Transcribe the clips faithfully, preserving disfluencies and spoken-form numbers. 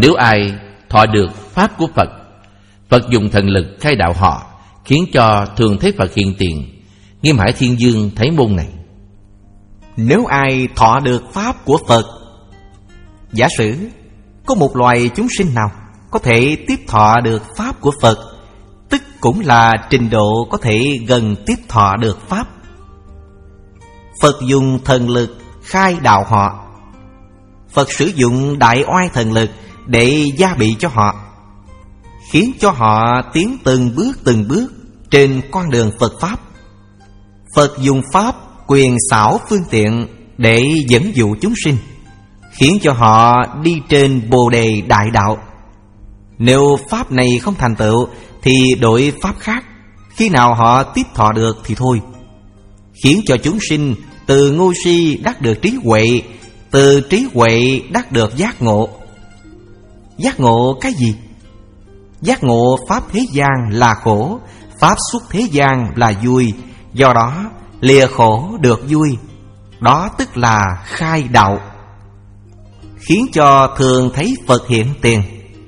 Nếu ai thọ được pháp của Phật, Phật dùng thần lực khai đạo họ, khiến cho thường thấy Phật hiện tiền. Nghiêm Hải Thiên Dương thấy môn này. Nếu ai thọ được pháp của Phật, giả sử có một loài chúng sinh nào có thể tiếp thọ được pháp của Phật, tức cũng là trình độ có thể gần tiếp thọ được pháp. Phật dùng thần lực khai đạo họ. Phật sử dụng đại oai thần lực để gia bị cho họ, khiến cho họ tiến từng bước từng bước trên con đường Phật Pháp. Phật dùng pháp quyền xảo phương tiện để dẫn dụ chúng sinh, khiến cho họ đi trên Bồ Đề đại đạo. Nếu pháp này không thành tựu thì đổi pháp khác, khi nào họ tiếp thọ được thì thôi. Khiến cho chúng sinh từ ngu si đắc được trí huệ, từ trí huệ đắc được giác ngộ. Giác ngộ cái gì? Giác ngộ pháp thế gian là khổ, pháp xuất thế gian là vui, do đó lìa khổ được vui. Đó tức là khai đạo, khiến cho thường thấy Phật hiện tiền,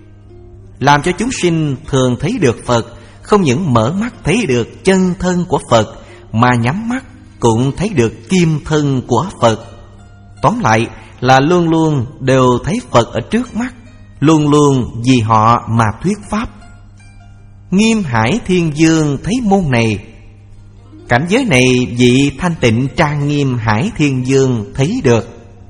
làm cho chúng sinh thường thấy được Phật. Không những mở mắt thấy được chân thân của Phật, mà nhắm mắt cũng thấy được kim thân của Phật. Tóm lại là luôn luôn đều thấy Phật ở trước mắt, luôn luôn vì họ mà thuyết pháp. Nghiêm Hải Thiên Dương thấy môn này. Cảnh giới này vị thanh tịnh trang Nghiêm Hải Thiên Dương thấy được.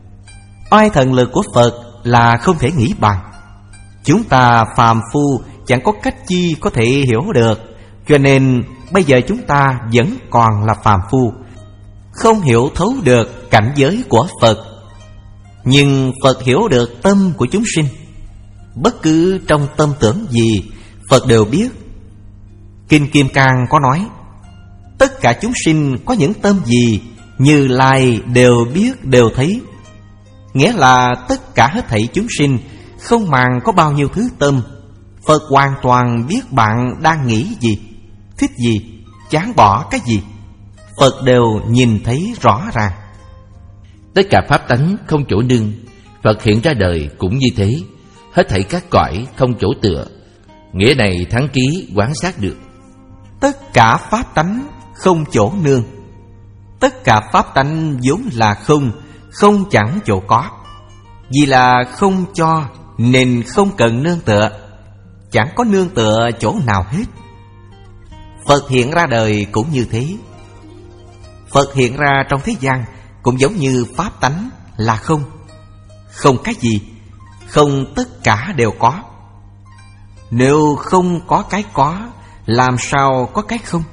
Oai thần lực của Phật là không thể nghĩ bàn. Chúng ta phàm phu chẳng có cách chi có thể hiểu được, cho nên bây giờ chúng ta vẫn còn là phàm phu, không hiểu thấu được cảnh giới của Phật. Nhưng Phật hiểu được tâm của chúng sinh. Bất cứ trong tâm tưởng gì, Phật đều biết. Kinh Kim Cang có nói, tất cả chúng sinh có những tâm gì, Như Lai đều biết đều thấy. Nghĩa là tất cả hết thảy chúng sinh, không màng có bao nhiêu thứ tâm, Phật hoàn toàn biết bạn đang nghĩ gì, thích gì, chán bỏ cái gì, Phật đều nhìn thấy rõ ràng. Tất cả pháp tánh không chỗ nương, Phật hiện ra đời cũng như thế. Hết thảy các cõi không chỗ tựa. Nghĩa này thắng trí quán sát được. Tất cả pháp tánh không chỗ nương. Tất cả pháp tánh vốn là không, không chẳng chỗ có. Vì là không cho nên không cần nương tựa, chẳng có nương tựa chỗ nào hết. Phật hiện ra đời cũng như thế. Phật hiện ra trong thế gian cũng giống như pháp tánh là không. Không cái gì, không tất cả đều có. Nếu không có cái có, làm sao có cái không?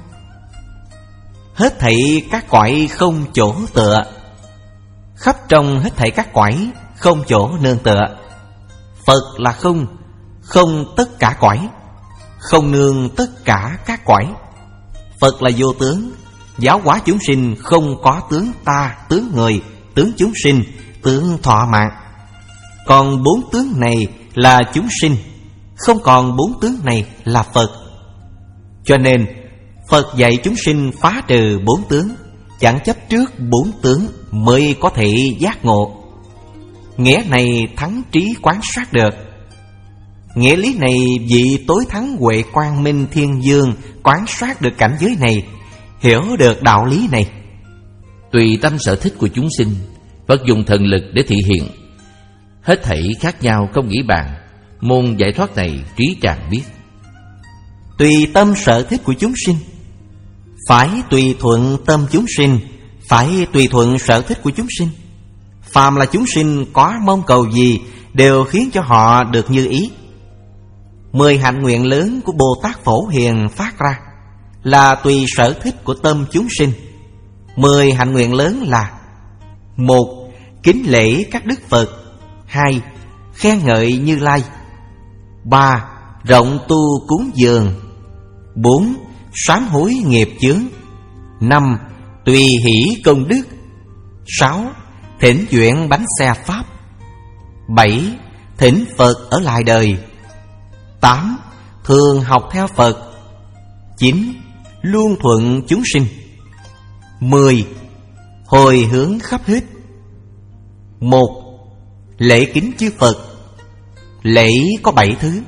Hết thảy các cõi không chỗ tựa. Khắp trong hết thảy các cõi không chỗ nương tựa. Phật là không, không tất cả cõi, không nương tất cả các cõi. Phật là vô tướng, giáo hóa chúng sinh không có tướng ta, tướng người, tướng chúng sinh, tướng thọ mạng. Còn bốn tướng này là chúng sinh, không còn bốn tướng này là Phật. Cho nên Phật dạy chúng sinh phá trừ bốn tướng, chẳng chấp trước bốn tướng mới có thể giác ngộ. Nghĩa này thắng trí quán sát được. Nghĩa lý này vị tối thắng Huệ Quang Minh Thiên Dương quán sát được cảnh giới này, hiểu được đạo lý này. Tùy tâm sở thích của chúng sinh, Phật dùng thần lực để thị hiện. Hết thảy khác nhau không nghĩ bàn. Môn giải thoát này trí tràng biết. Tùy tâm sở thích của chúng sinh, phải tùy thuận tâm chúng sinh, phải tùy thuận sở thích của chúng sinh. Phàm là chúng sinh có mong cầu gì đều khiến cho họ được như ý. Mười hạnh nguyện lớn của Bồ Tát Phổ Hiền phát ra là tùy sở thích của tâm chúng sinh. Mười hạnh nguyện lớn là: một, kính lễ các đức Phật. Hai, khen ngợi Như Lai. Ba, rộng tu cúng dường. Bốn, sám hối nghiệp chướng. Năm, tùy hỷ công đức. Sáu, thỉnh chuyển bánh xe Pháp. Bảy, thỉnh Phật ở lại đời. Tám, thường học theo Phật. Chín, luôn thuận chúng sinh. Mười, hồi hướng khắp hết. Một, lễ kính chư Phật. Lễ có bảy thứ.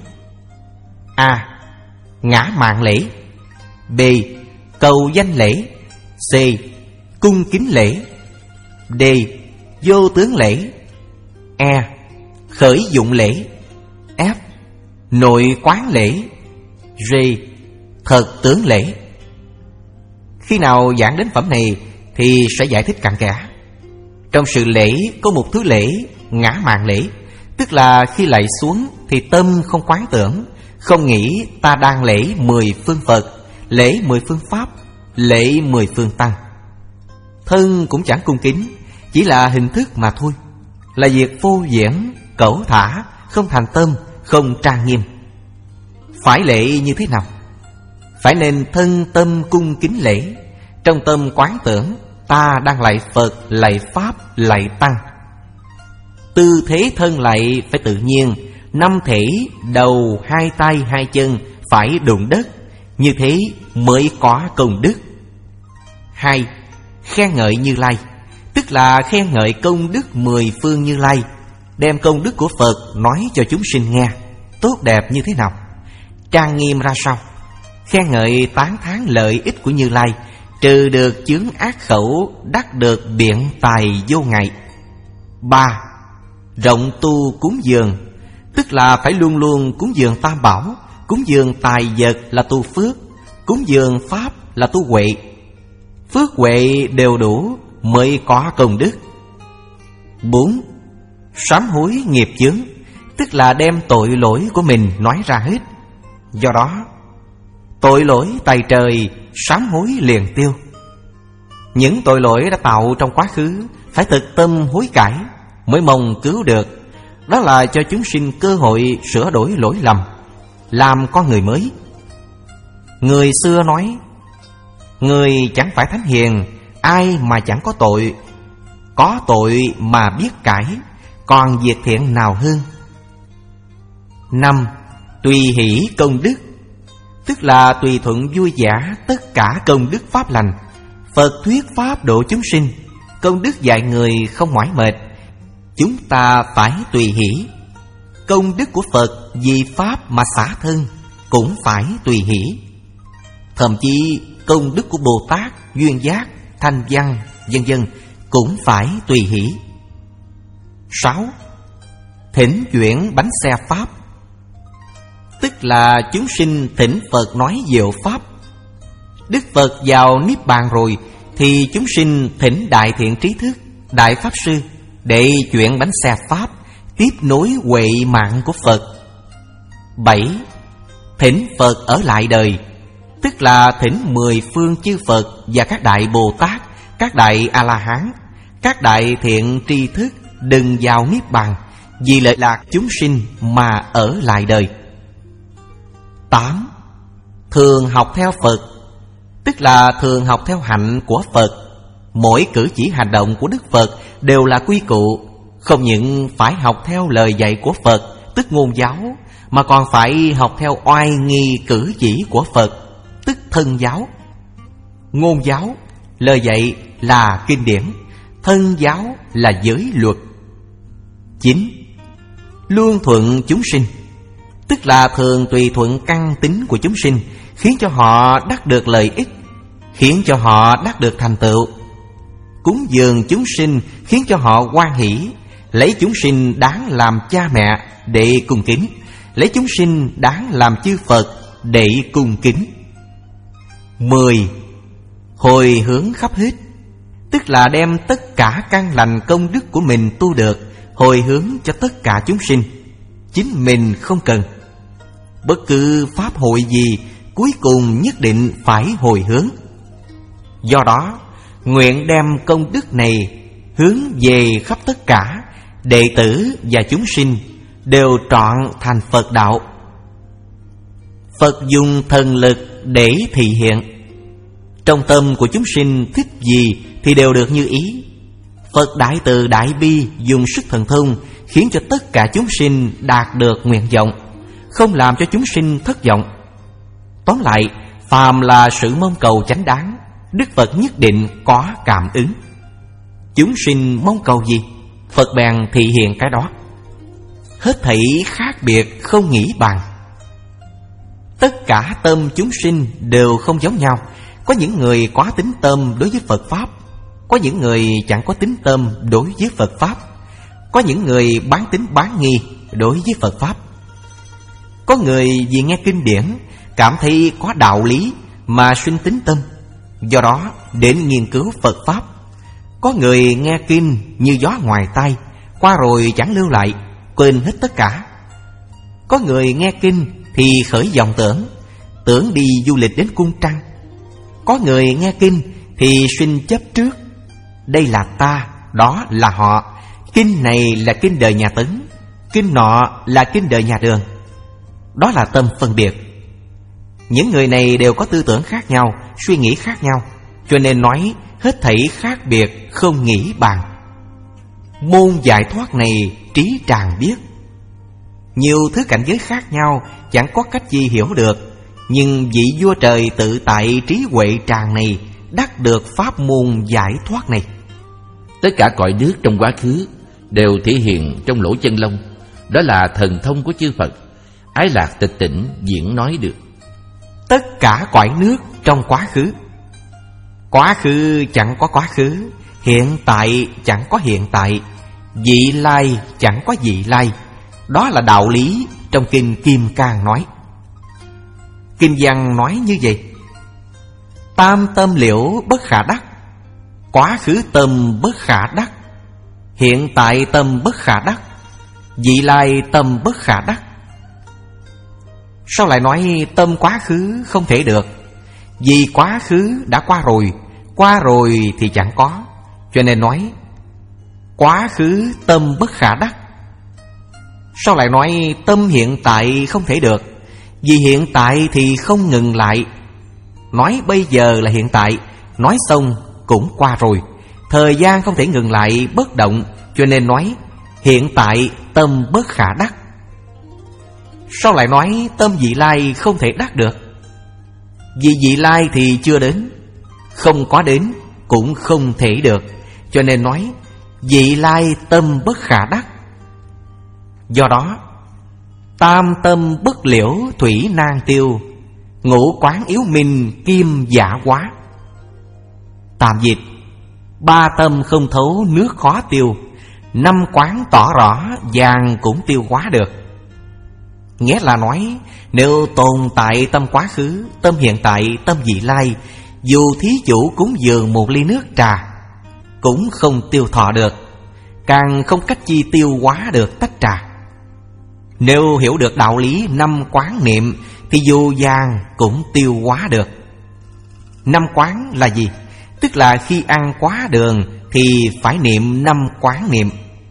A. Ngã mạn lễ. B. Cầu danh lễ. C. Cung kính lễ. D. Vô tướng lễ. E. Khởi dụng lễ. F. Nội quán lễ. G. Thật tướng lễ. Khi nào giảng đến phẩm này thì sẽ giải thích cặn kẽ. Trong sự lễ có một thứ lễ ngã mạn lễ, tức là khi lạy xuống thì tâm không quán tưởng, không nghĩ ta đang lễ mười phương Phật, lễ mười phương Pháp, lễ mười phương Tăng. Thân cũng chẳng cung kính, chỉ là hình thức mà thôi, là việc phô diễn, cẩu thả, không thành tâm, không trang nghiêm. Phải lễ như thế nào? Phải nên thân tâm cung kính lễ, trong tâm quán tưởng ta đang lạy Phật, lạy Pháp, lạy Tăng. Tư thế thân lạy phải tự nhiên, năm thể đầu, hai tay, hai chân phải đụng đất, như thế mới có công đức. Hai. Khen ngợi Như Lai, tức là khen ngợi công đức mười phương Như Lai, đem công đức của Phật nói cho chúng sinh nghe, tốt đẹp như thế nào, trang nghiêm ra sao. Khen ngợi tán thán lợi ích của Như Lai, trừ được chướng ác khẩu, đắc được biện tài vô ngại. Ba. Rộng tu cúng dường, tức là phải luôn luôn cúng dường tam bảo, cúng dường tài vật là tu phước, cúng dường pháp là tu huệ. Phước huệ đều đủ mới có công đức. Bốn. Sám hối nghiệp chướng, tức là đem tội lỗi của mình nói ra hết. Do đó tội lỗi tày trời, sám hối liền tiêu. Những tội lỗi đã tạo trong quá khứ phải thực tâm hối cải mới mong cứu được. Đó là cho chúng sinh cơ hội sửa đổi lỗi lầm, làm con người mới. Người xưa nói, người chẳng phải thánh hiền, ai mà chẳng có tội. Có tội mà biết cải, còn việc thiện nào hơn. Năm. Tùy hỷ công đức, tức là tùy thuận vui vẻ tất cả công đức pháp lành. Phật thuyết pháp độ chúng sinh, công đức dạy người không mỏi mệt, chúng ta phải tùy hỷ. Công đức của Phật vì pháp mà xả thân cũng phải tùy hỷ. Thậm chí công đức của Bồ Tát, Duyên Giác, Thanh Văn, vân vân cũng phải tùy hỷ. Sáu. Thỉnh chuyển bánh xe pháp, tức là chúng sinh thỉnh Phật nói diệu pháp. Đức Phật vào Niết Bàn rồi thì chúng sinh thỉnh Đại Thiện Trí Thức, Đại Pháp Sư để chuyển bánh xe pháp, tiếp nối huệ mạng của Phật. Bảy. Thỉnh Phật ở lại đời, tức là thỉnh mười phương chư Phật và các Đại Bồ Tát, các Đại A-la-hán, các Đại Thiện Tri Thức đừng vào Niết Bàn, vì lợi lạc chúng sinh mà ở lại đời. Tám. Thường học theo Phật, tức là thường học theo hạnh của Phật. Mỗi cử chỉ hành động của Đức Phật đều là quy cụ, không những phải học theo lời dạy của Phật, tức ngôn giáo, mà còn phải học theo oai nghi cử chỉ của Phật, tức thân giáo. Ngôn giáo, lời dạy là kinh điển, thân giáo là giới luật. Chín. Luôn thuận chúng sinh, tức là thường tùy thuận căn tính của chúng sinh, khiến cho họ đắc được lợi ích, khiến cho họ đắc được thành tựu. Cúng dường chúng sinh khiến cho họ hoan hỷ, lấy chúng sinh đáng làm cha mẹ để cung kính, lấy chúng sinh đáng làm chư Phật để cung kính. Mười. Hồi hướng khắp hết, tức là đem tất cả căn lành công đức của mình tu được, hồi hướng cho tất cả chúng sinh. Chính mình không cần. Bất cứ pháp hội gì, cuối cùng nhất định phải hồi hướng. Do đó, nguyện đem công đức này hướng về khắp tất cả đệ tử và chúng sinh đều trọn thành Phật đạo. Phật dùng thần lực để thị hiện. Trong tâm của chúng sinh thích gì thì đều được như ý. Phật Đại Từ Đại Bi dùng sức thần thông khiến cho tất cả chúng sinh đạt được nguyện vọng, không làm cho chúng sinh thất vọng. Tóm lại, phàm là sự mong cầu chánh đáng, Đức Phật nhất định có cảm ứng. Chúng sinh mong cầu gì, Phật bèn thị hiện cái đó. hết thảy khác biệt không nghĩ bàn. Tất cả tâm chúng sinh đều không giống nhau. Có những người có tính tâm đối với Phật Pháp, có những người chẳng có tính tâm đối với Phật Pháp, có những người bán tính bán nghi đối với Phật Pháp. Có người vì nghe kinh điển cảm thấy có đạo lý mà sinh tính tâm, do đó đến nghiên cứu Phật Pháp. Có người nghe kinh như gió ngoài tai, qua rồi chẳng lưu lại, quên hết tất cả. Có người nghe kinh thì khởi vọng tưởng, tưởng đi du lịch đến cung trăng. Có người nghe kinh thì sinh chấp trước, đây là ta, đó là họ. Kinh này là kinh đời nhà Tấn, kinh nọ là kinh đời nhà Đường. Đó là tâm phân biệt. Những người này đều có tư tưởng khác nhau, suy nghĩ khác nhau, cho nên nói hết thảy khác biệt không nghĩ bàn. Môn giải thoát này trí tràng biết. Nhiều thứ cảnh giới khác nhau chẳng có cách gì hiểu được, nhưng vị vua trời tự tại trí huệ tràng này đắc được pháp môn giải thoát này. Tất cả cõi nước trong quá khứ đều thể hiện trong lỗ chân lông. Đó là thần thông của chư Phật, ái lạc tịch tỉnh diễn nói được. Tất cả cõi nước trong quá khứ. Quá khứ chẳng có quá khứ, hiện tại chẳng có hiện tại, vị lai chẳng có vị lai. Đó là đạo lý trong Kinh Kim Cang nói. Kinh văn nói như vậy: tam tâm liễu bất khả đắc, quá khứ tâm bất khả đắc, hiện tại tâm bất khả đắc, vị lai tâm bất khả đắc. Sao lại nói tâm quá khứ không thể được? Vì quá khứ đã qua rồi, qua rồi thì chẳng có, cho nên nói quá khứ tâm bất khả đắc. Sao lại nói tâm hiện tại không thể được? Vì hiện tại thì không ngừng lại. Nói bây giờ là hiện tại, nói xong cũng qua rồi. Thời gian không thể ngừng lại bất động, cho nên nói hiện tại tâm bất khả đắc. Sao lại nói tâm vị lai không thể đắc được? Vì vị lai thì chưa đến, không có đến cũng không thể được, cho nên nói vị lai tâm bất khả đắc. Do đó tam tâm bất liễu thủy nan tiêu, ngũ quán yếu minh kim giả hóa. Tạm dịch: ba tâm không thấu nước khó tiêu, năm quán tỏ rõ vàng cũng tiêu hóa được. Nghĩa là nói nếu tồn tại tâm quá khứ, tâm hiện tại, tâm vị lai, dù thí chủ cúng dường một ly nước trà cũng không tiêu thọ được, càng không cách chi tiêu hóa được tách trà. Nếu hiểu được đạo lý năm quán niệm thì dù vàng cũng tiêu hóa được. Năm quán là gì? Tức là khi ăn quá đường thì phải niệm năm quán niệm.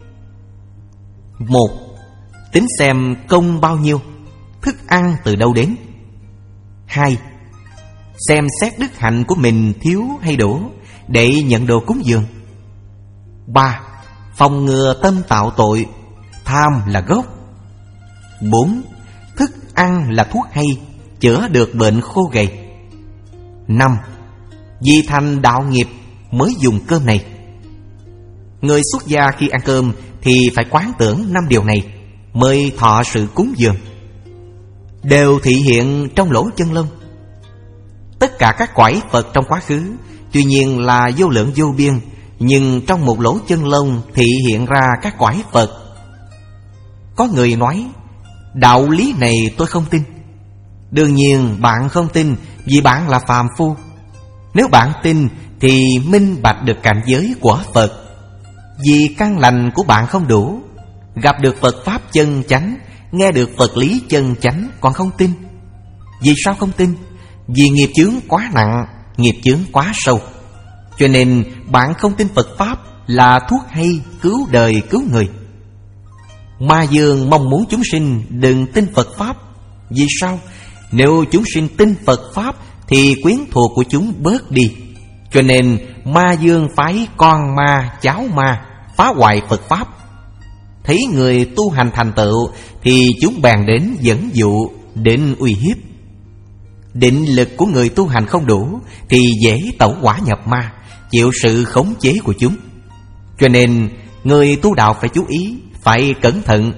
Một, tính xem công bao nhiêu, thức ăn từ đâu đến. Hai, xem xét đức hạnh của mình thiếu hay đủ để nhận đồ cúng dường. Ba, phòng ngừa tâm tạo tội, tham là gốc. Bốn, thức ăn là thuốc hay, chữa được bệnh khô gầy. Năm, vì thành đạo nghiệp mới dùng cơm này. Người xuất gia khi ăn cơm thì phải quán tưởng năm điều này mới thọ sự cúng dường, đều thị hiện trong lỗ chân lông. Tất cả các cõi Phật trong quá khứ tuy nhiên là vô lượng vô biên, nhưng trong một lỗ chân lông thị hiện ra các cõi Phật. Có người nói đạo lý này tôi không tin. Đương nhiên bạn không tin vì bạn là phàm phu. Nếu bạn tin thì minh bạch được cảnh giới của Phật. Vì căn lành của bạn không đủ, gặp được Phật Pháp chân chánh, nghe được Phật lý chân chánh còn không tin. Vì sao không tin? Vì nghiệp chướng quá nặng, nghiệp chướng quá sâu. Cho nên bạn không tin Phật Pháp là thuốc hay cứu đời cứu người. Ma Dương mong muốn chúng sinh đừng tin Phật Pháp. Vì sao? Nếu chúng sinh tin Phật Pháp thì quyến thuộc của chúng bớt đi. Cho nên Ma Dương phái con ma, cháu ma phá hoại Phật Pháp. Thấy người tu hành thành tựu thì chúng bèn đến dẫn dụ, đến uy hiếp. Định lực của người tu hành không đủ thì dễ tẩu hỏa nhập ma, chịu sự khống chế của chúng. Cho nên người tu đạo phải chú ý, phải cẩn thận.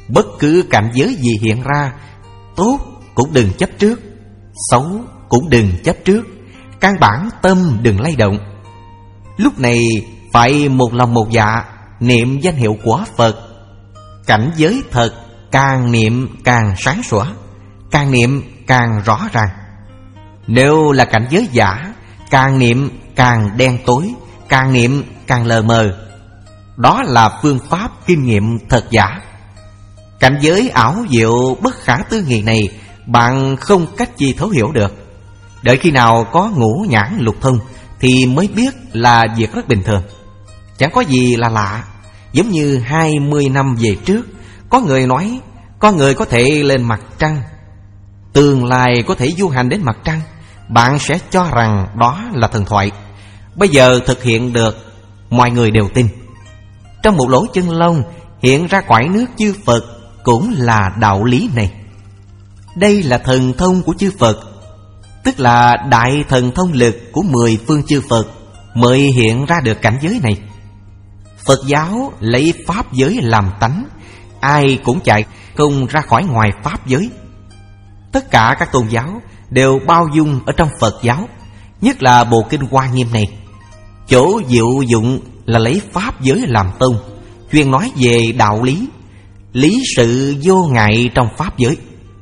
Bất cứ cảnh giới gì hiện ra, tốt cũng đừng chấp trước, xấu cũng đừng chấp trước. Căn bản tâm đừng lay động. Lúc này phải một lòng một dạ niệm danh hiệu của Phật. Cảnh giới thật càng niệm càng sáng sủa, càng niệm càng rõ ràng. Nếu là cảnh giới giả, càng niệm càng đen tối, càng niệm càng lờ mờ. Đó là phương pháp kinh nghiệm thật giả. Cảnh giới ảo diệu bất khả tư nghị này bạn không cách gì thấu hiểu được. Đợi khi nào có ngũ nhãn lục thông thì mới biết là việc rất bình thường, chẳng có gì là lạ. Giống như hai mươi năm về trước, có người nói có người có thể lên mặt trăng, tương lai có thể du hành đến mặt trăng. Bạn sẽ cho rằng đó là thần thoại. Bây giờ thực hiện được, mọi người đều tin. Trong một lỗ chân lông hiện ra cõi nước chư Phật cũng là đạo lý này. Đây là thần thông của chư Phật, tức là đại thần thông lực của mười phương chư Phật mới hiện ra được cảnh giới này. Phật giáo lấy pháp giới làm tánh, ai cũng chạy không ra khỏi ngoài pháp giới. Tất cả các tôn giáo đều bao dung ở trong Phật giáo, nhất là bộ kinh Hoa Nghiêm này. Chỗ diệu dụng là lấy pháp giới làm tông, chuyên nói về đạo lý, lý sự vô ngại trong pháp giới.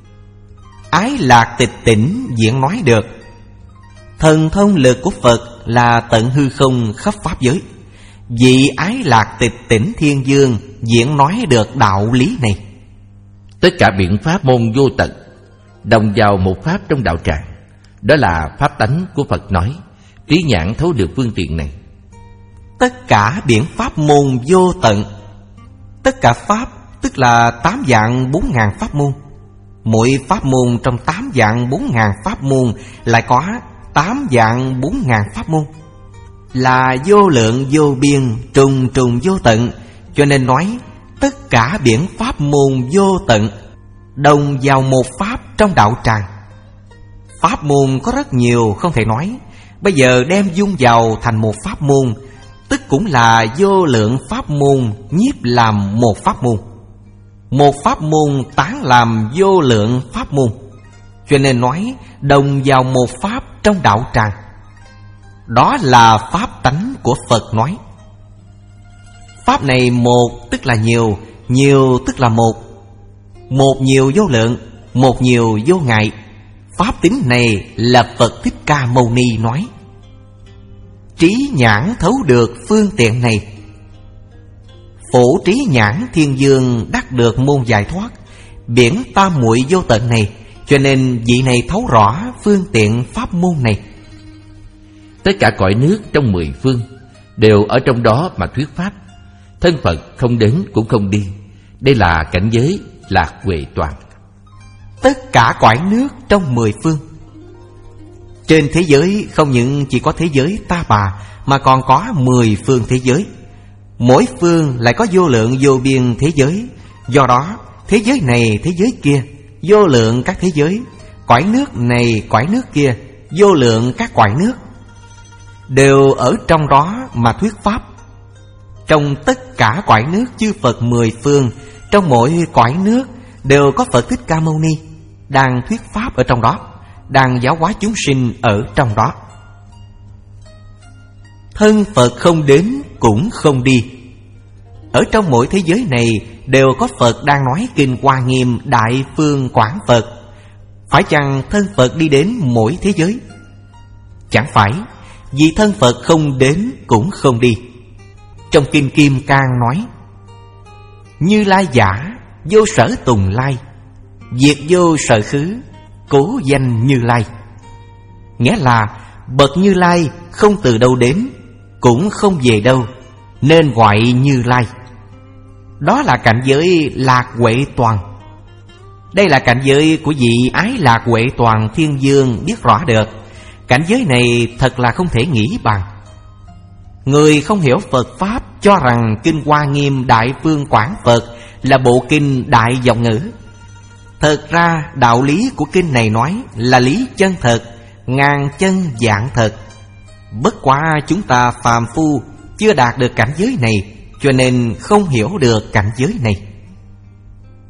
Ái lạc tịch tỉnh diễn nói được. Thần thông lực của Phật là tận hư không khắp pháp giới. Vị ái lạc tịch tỉnh thiên dương diễn nói được đạo lý này. Tất cả biện pháp môn vô tận đồng vào một pháp trong đạo tràng. Đó là pháp tánh của Phật nói. Trí nhãn thấu được phương tiện này. Tất cả biện pháp môn vô tận. Tất cả pháp tức là tám vạn bốn ngàn pháp môn. Mỗi pháp môn trong tám vạn bốn ngàn pháp môn lại có tám vạn bốn ngàn pháp môn, là vô lượng vô biên, trùng trùng vô tận. Cho nên nói tất cả biện pháp môn vô tận đồng vào một pháp trong đạo tràng. Pháp môn có rất nhiều không thể nói. Bây giờ đem dung vào thành một pháp môn, tức cũng là vô lượng pháp môn nhiếp làm một pháp môn. Một pháp môn tán làm vô lượng pháp môn. Cho nên nói đồng vào một pháp trong đạo tràng. Đó là pháp tánh của Phật nói. Pháp này một tức là nhiều, nhiều tức là một. Một nhiều vô lượng, một nhiều vô ngại. Pháp tính này là Phật Thích Ca Mâu Ni nói. Trí nhãn thấu được phương tiện này. Phổ trí nhãn thiên dương đắc được môn giải thoát, biển tam muội vô tận này. Cho nên vị này thấu rõ phương tiện pháp môn này. Tất cả cõi nước trong mười phương đều ở trong đó mà thuyết pháp. Thân Phật không đến cũng không đi. Đây là cảnh giới lạc huệ toàn. Tất cả cõi nước trong mười phương. Trên thế giới không những chỉ có thế giới ta bà, mà còn có mười phương thế giới. Mỗi phương lại có vô lượng vô biên thế giới. Do đó thế giới này thế giới kia, vô lượng các thế giới. Cõi nước này cõi nước kia, vô lượng các cõi nước, đều ở trong đó mà thuyết pháp. Trong tất cả cõi nước chư Phật mười phương, trong mỗi cõi nước đều có Phật Thích Ca Mâu Ni đang thuyết pháp ở trong đó, đang giáo hóa chúng sinh ở trong đó. Thân Phật không đến cũng không đi. Ở trong mỗi thế giới này đều có Phật đang nói kinh Hoa Nghiêm Đại Phương Quảng Phật. Phải chăng thân Phật đi đến mỗi thế giới? Chẳng phải, vì thân Phật không đến cũng không đi. Trong kinh Kim Cang nói: Như Lai giả vô sở tùng lai, diệt vô sở khứ, cố danh Như Lai. Nghĩa là bậc Như Lai không từ đâu đến, cũng không về đâu, nên gọi Như Lai. Đó là cảnh giới lạc huệ toàn. Đây là cảnh giới của vị ái lạc huệ toàn thiên dương biết rõ được. Cảnh giới này thật là không thể nghĩ bằng. Người không hiểu Phật Pháp cho rằng kinh Hoa Nghiêm Đại Phương Quảng Phật là bộ kinh đại vọng ngữ. Thật ra đạo lý của kinh này nói là lý chân thật, ngàn chân vạn thật. Bất quá chúng ta phàm phu chưa đạt được cảnh giới này, cho nên không hiểu được cảnh giới này.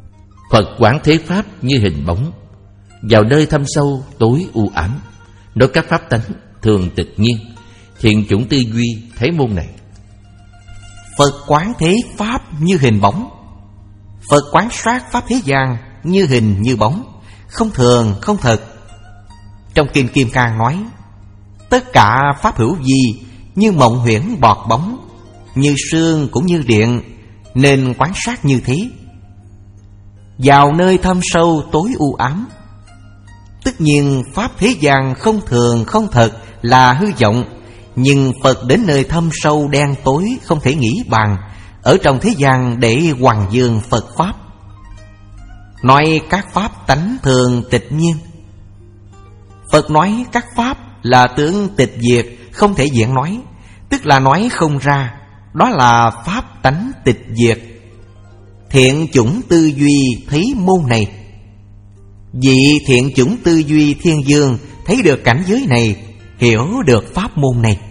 Phật quán thế pháp như hình bóng, vào nơi thâm sâu tối u ám, nói các pháp tánh thường tịch nhiên. Thiện chủng tư duy thấy môn này. Phật quán thế pháp như hình bóng. Phật quán sát pháp thế gian như hình như bóng, không thường không thật. Trong Kinh Kim Cang nói: tất cả pháp hữu vi như mộng huyễn bọt bóng, như sương cũng như điện, nên quán sát như thế. Vào nơi thâm sâu tối u ám, tất nhiên pháp thế gian không thường không thật là hư vọng. Nhưng Phật đến nơi thâm sâu đen tối không thể nghĩ bàn, ở trong thế gian để hoằng dương Phật pháp. Nói các pháp tánh thường tịch nhiên. Phật nói các pháp là tướng tịch diệt, không thể diễn nói, tức là nói không ra. Đó là pháp tánh tịch diệt. Thiện chủng tư duy thấy môn này. Vị thiện chủng tư duy thiên dương thấy được cảnh giới này, hiểu được pháp môn này.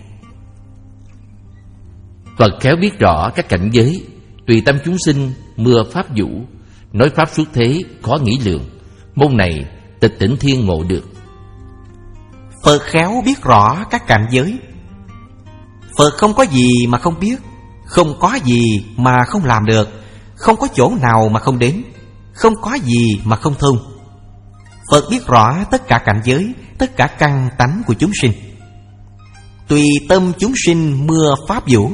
Phật khéo biết rõ các cảnh giới, tùy tâm chúng sinh mưa pháp vũ, nói pháp xuất thế khó nghĩ lượng. Môn này tịch tỉnh thiên ngộ được. Phật khéo biết rõ các cảnh giới. Phật không có gì mà không biết, không có gì mà không làm được, không có chỗ nào mà không đến, không có gì mà không thông. Phật biết rõ tất cả cảnh giới, tất cả căn tánh của chúng sinh. Tùy tâm chúng sinh mưa pháp vũ.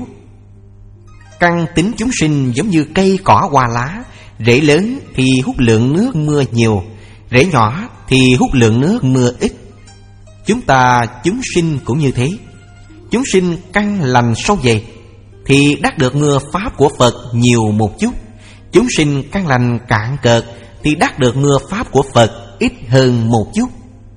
Căn tính chúng sinh giống như cây cỏ hoa lá, rễ lớn thì hút lượng nước mưa nhiều, rễ nhỏ thì hút lượng nước mưa ít. Chúng ta chúng sinh cũng như thế. Chúng sinh căn lành sâu dày thì đắc được mưa pháp của Phật nhiều một chút. Chúng sinh căn lành cạn cợt thì đắc được mưa pháp của Phật ít hơn một chút.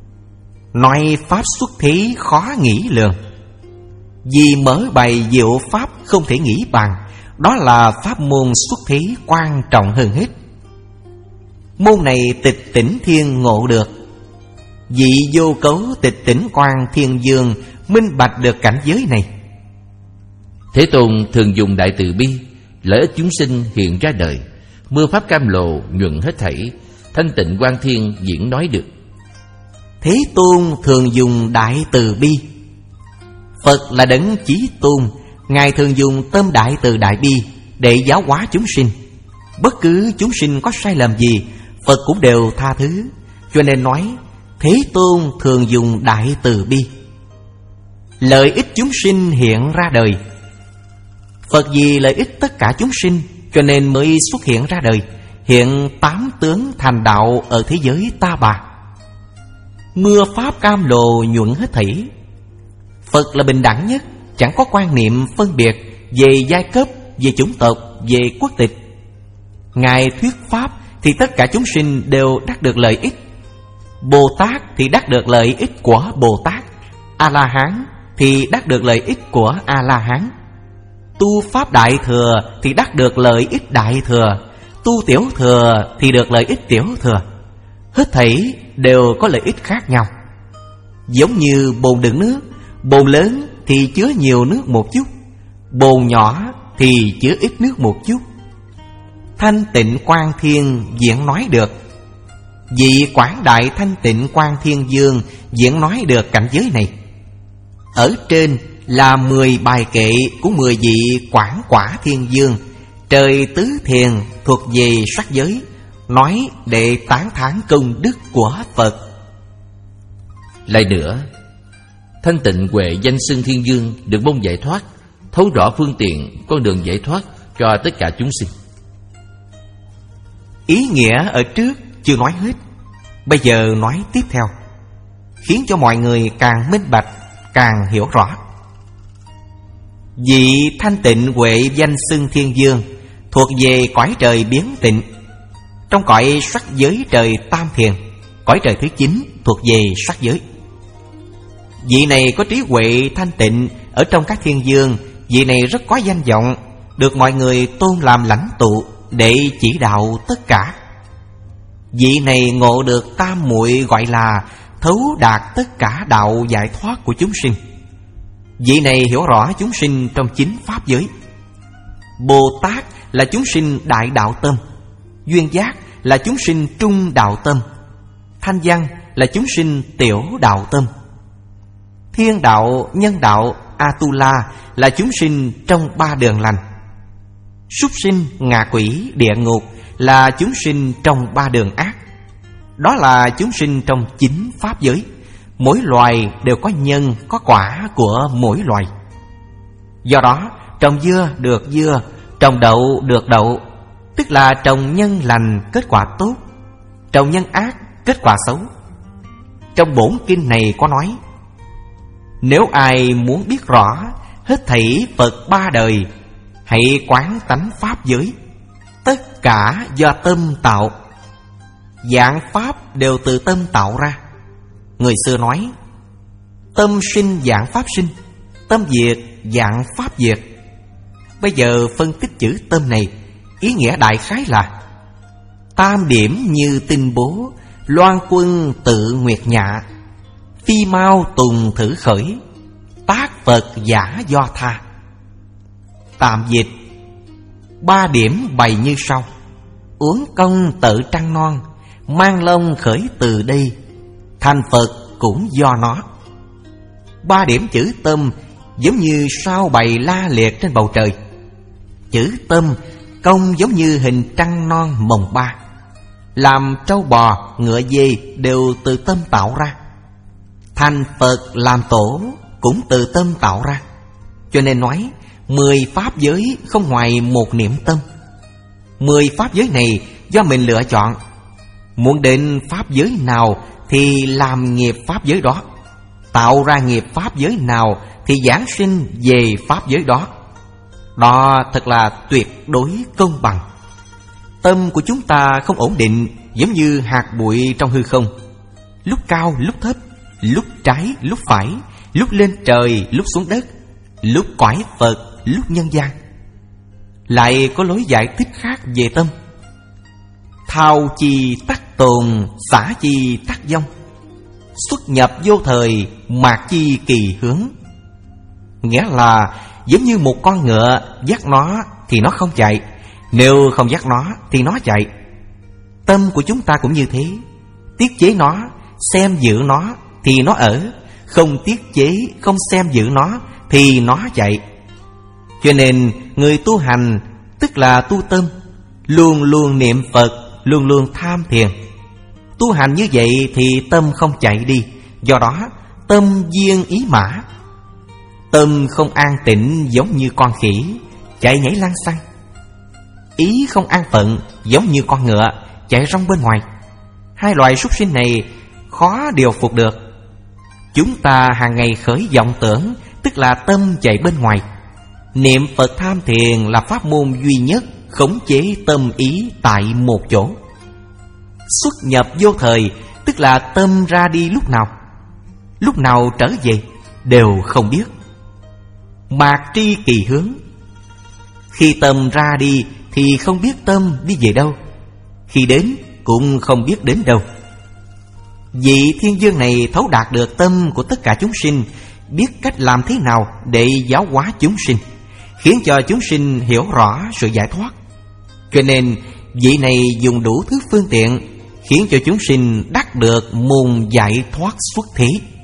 Nói pháp xuất thế khó nghĩ lượng. Vì mở bày diệu pháp không thể nghĩ bằng, đó là pháp môn xuất thế quan trọng hơn hết. Môn này tịch tỉnh thiên ngộ được. Vị vô cấu tịch tỉnh quan thiên dương minh bạch được cảnh giới này. Thế Tôn thường dùng đại từ bi, lợi ích chúng sinh hiện ra đời, mưa pháp cam lồ nhuận hết thảy, thanh tịnh quang thiên diễn nói được. Thế Tôn thường dùng đại từ bi. Phật là đấng chí tôn, Ngài thường dùng tâm đại từ đại bi để giáo hóa chúng sinh. Bất cứ chúng sinh có sai lầm gì, Phật cũng đều tha thứ. Cho nên nói Thế Tôn thường dùng đại từ bi. Lợi ích chúng sinh hiện ra đời. Phật vì lợi ích tất cả chúng sinh cho nên mới xuất hiện ra đời, hiện tám tướng thành đạo ở thế giới ta bà. Mưa pháp cam lồ nhuận hết thảy. Phật là bình đẳng nhất, chẳng có quan niệm phân biệt về giai cấp, về chủng tộc, về quốc tịch. Ngài thuyết pháp thì tất cả chúng sinh đều đắc được lợi ích. Bồ Tát thì đắc được lợi ích của Bồ Tát, A-la-hán thì đắc được lợi ích của A-la-hán. Tu pháp đại thừa thì đắc được lợi ích đại thừa, tu tiểu thừa thì được lợi ích tiểu thừa. Hết thảy đều có lợi ích khác nhau. Giống như bồn đựng nước, bồn lớn thì chứa nhiều nước một chút, bồn nhỏ thì chứa ít nước một chút. Thanh tịnh quang thiên diễn nói được. Vị quảng đại thanh tịnh quang thiên dương diễn nói được cảnh giới này. Ở trên là mười bài kệ của mười vị quảng quả thiên dương, trời tứ thiền thuộc về sắc giới, nói để tán thán công đức của Phật. Lại nữa, thanh tịnh huệ danh xưng thiên dương được môn giải thoát, thấu rõ phương tiện con đường giải thoát cho tất cả chúng sinh. Ý nghĩa ở trước chưa nói hết, bây giờ nói tiếp theo, khiến cho mọi người càng minh bạch, càng hiểu rõ. Vị thanh tịnh huệ danh xưng thiên dương thuộc về cõi trời biến tịnh, trong cõi sắc giới trời tam thiền, cõi trời thứ chín thuộc về sắc giới. Vị này có trí huệ thanh tịnh ở trong các thiên dương. Vị này rất có danh vọng, được mọi người tôn làm lãnh tụ để chỉ đạo tất cả. Vị này ngộ được tam muội, gọi là thấu đạt tất cả đạo giải thoát của chúng sinh. Vị này hiểu rõ chúng sinh trong chính pháp giới. Bồ Tát là chúng sinh đại đạo tâm, duyên giác là chúng sinh trung đạo tâm, thanh văn là chúng sinh tiểu đạo tâm, thiên đạo, nhân đạo, Atula là chúng sinh trong ba đường lành, súc sinh, ngạ quỷ, địa ngục là chúng sinh trong ba đường ác. Đó là chúng sinh trong chín pháp giới. Mỗi loài đều có nhân, có quả của mỗi loài. Do đó, trồng dưa được dưa, trồng đậu được đậu, tức là trồng nhân lành kết quả tốt, trồng nhân ác kết quả xấu. Trong bổn kinh này có nói: nếu ai muốn biết rõ hết thảy Phật ba đời, hãy quán tánh pháp giới, tất cả do tâm tạo. Vạn pháp đều từ tâm tạo ra. Người xưa nói: tâm sinh vạn pháp sinh, tâm diệt vạn pháp diệt. Bây giờ phân tích chữ tâm này, ý nghĩa đại khái là: tam điểm như tinh bố, loan quân tự nguyệt nhạ, phi mau tùng thử khởi, tác Phật giả do tha. Tạm dịch: ba điểm bày như sau: uống công tự trăng non, mang lông khởi từ đây, thành Phật cũng do nó. Ba điểm chữ tâm giống như sao bày la liệt trên bầu trời. Chữ tâm công giống như hình trăng non mồng ba. Làm trâu bò, ngựa dê đều từ tâm tạo ra. Thành Phật làm tổ cũng từ tâm tạo ra. Cho nên nói mười pháp giới không ngoài một niệm tâm. Mười pháp giới này do mình lựa chọn. Muốn đến pháp giới nào thì làm nghiệp pháp giới đó, tạo ra nghiệp pháp giới nào thì giảng sinh về pháp giới đó. Đó thật là tuyệt đối công bằng. Tâm của chúng ta không ổn định, giống như hạt bụi trong hư không, lúc cao lúc thấp, lúc trái lúc phải, lúc lên trời lúc xuống đất, lúc cõi Phật lúc nhân gian. Lại có lối giải thích khác về tâm: thao chi tắc tồn, xả chi tắc vong, xuất nhập vô thời, mạc chi kỳ hướng. Nghĩa là giống như một con ngựa, dắt nó thì nó không chạy, nếu không dắt nó thì nó chạy. Tâm của chúng ta cũng như thế. Tiết chế nó, xem giữ nó thì nó ở, không tiết chế, không xem giữ nó thì nó chạy. Cho nên người tu hành, tức là tu tâm, luôn luôn niệm Phật, luôn luôn tham thiền. Tu hành như vậy thì tâm không chạy đi. Do đó tâm viên ý mã. Tâm không an tịnh giống như con khỉ chạy nhảy lăng xăng. Ý không an phận giống như con ngựa chạy rong bên ngoài. Hai loài súc sinh này khó điều phục được. Chúng ta hàng ngày khởi vọng tưởng, tức là tâm chạy bên ngoài. Niệm Phật tham thiền là pháp môn duy nhất khống chế tâm ý tại một chỗ. Xuất nhập vô thời, tức là tâm ra đi lúc nào, lúc nào trở về đều không biết. Mạc tri kỳ hướng, khi tâm ra đi thì không biết tâm đi về đâu, khi đến cũng không biết đến đâu. Vị thiên vương này thấu đạt được tâm của tất cả chúng sinh, biết cách làm thế nào để giáo hóa chúng sinh, khiến cho chúng sinh hiểu rõ sự giải thoát. Cho nên vị này dùng đủ thứ phương tiện khiến cho chúng sinh đắc được môn giải thoát xuất thế.